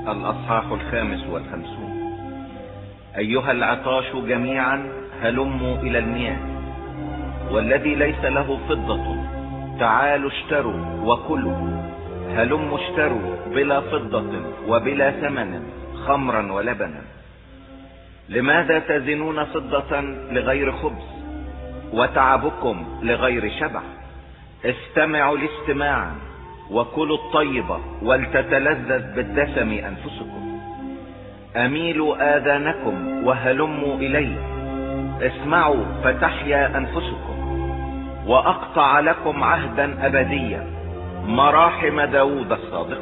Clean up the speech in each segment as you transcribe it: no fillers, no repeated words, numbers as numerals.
الأصحاح 55. أيها العطاش جميعا هلموا إلى المياه، والذي ليس له فضة تعالوا اشتروا وكلوا. هلموا اشتروا بلا فضة وبلا ثمن خمرا ولبنا. لماذا تزنون فضة لغير خبز وتعبكم لغير شبع؟ استمعوا لاستماعا وكلوا الطيبة ولتتلذذ بالدسم أنفسكم. أميلوا آذانكم وهلموا إلي، اسمعوا فتحيا أنفسكم. وأقطع لكم عهدا أبديا، مراحم داود الصادق.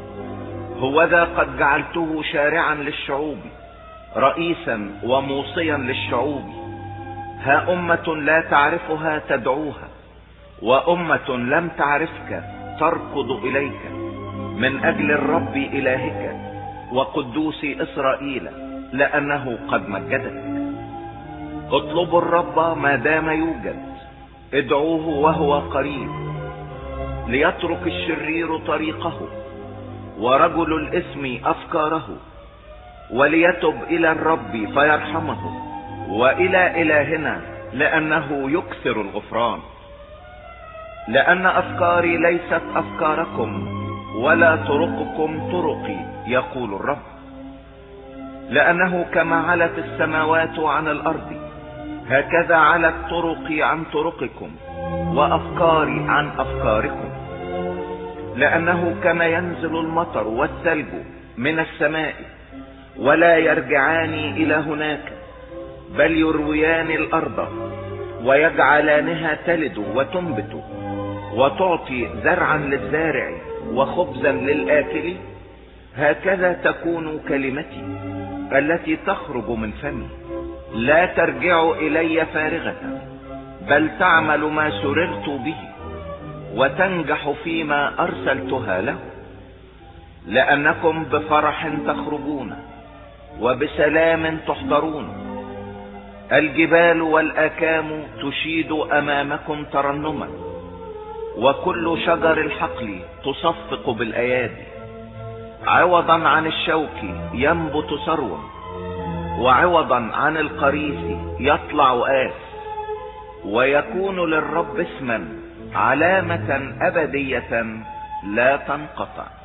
هوذا قد جعلته شارعا للشعوب، رئيسا وموصيا للشعوب. ها أمة لا تعرفها تدعوها، وأمة لم تعرفك تركض إليك. من أجل الرب إلهك وقدوس إسرائيل، لأنه قد مجدك. اطلبوا الرب ما دام يوجد، ادعوه وهو قريب. ليترك الشرير طريقه ورجل الإثم أفكاره، وليتب إلى الرب فيرحمه، وإلى إلهنا لأنه يكثر الغفران. لأن أفكاري ليست أفكاركم، ولا طرقكم طرقي، يقول الرب. لأنه كما علت السماوات عن الأرض، هكذا علت طرقي عن طرقكم، وأفكاري عن أفكاركم. لأنه كما ينزل المطر والثلج من السماء، ولا يرجعان إلى هناك، بل يرويان الأرض ويجعلانها تلد وتنبت، وتعطي زرعا للزارع وخبزا للآكل، هكذا تكون كلمتي التي تخرج من فمي. لا ترجع إلي فارغة، بل تعمل ما سررت به، وتنجح فيما أرسلتها له. لأنكم بفرح تخرجون، وبسلام تحضرون. الجبال والأكام تشيد أمامكم ترنما، وكل شجر الحقل تصفق بالأيادي. عوضا عن الشوك ينبت سرو، وعوضا عن القريس يطلع آس. ويكون للرب اسما، علامة أبدية لا تنقطع.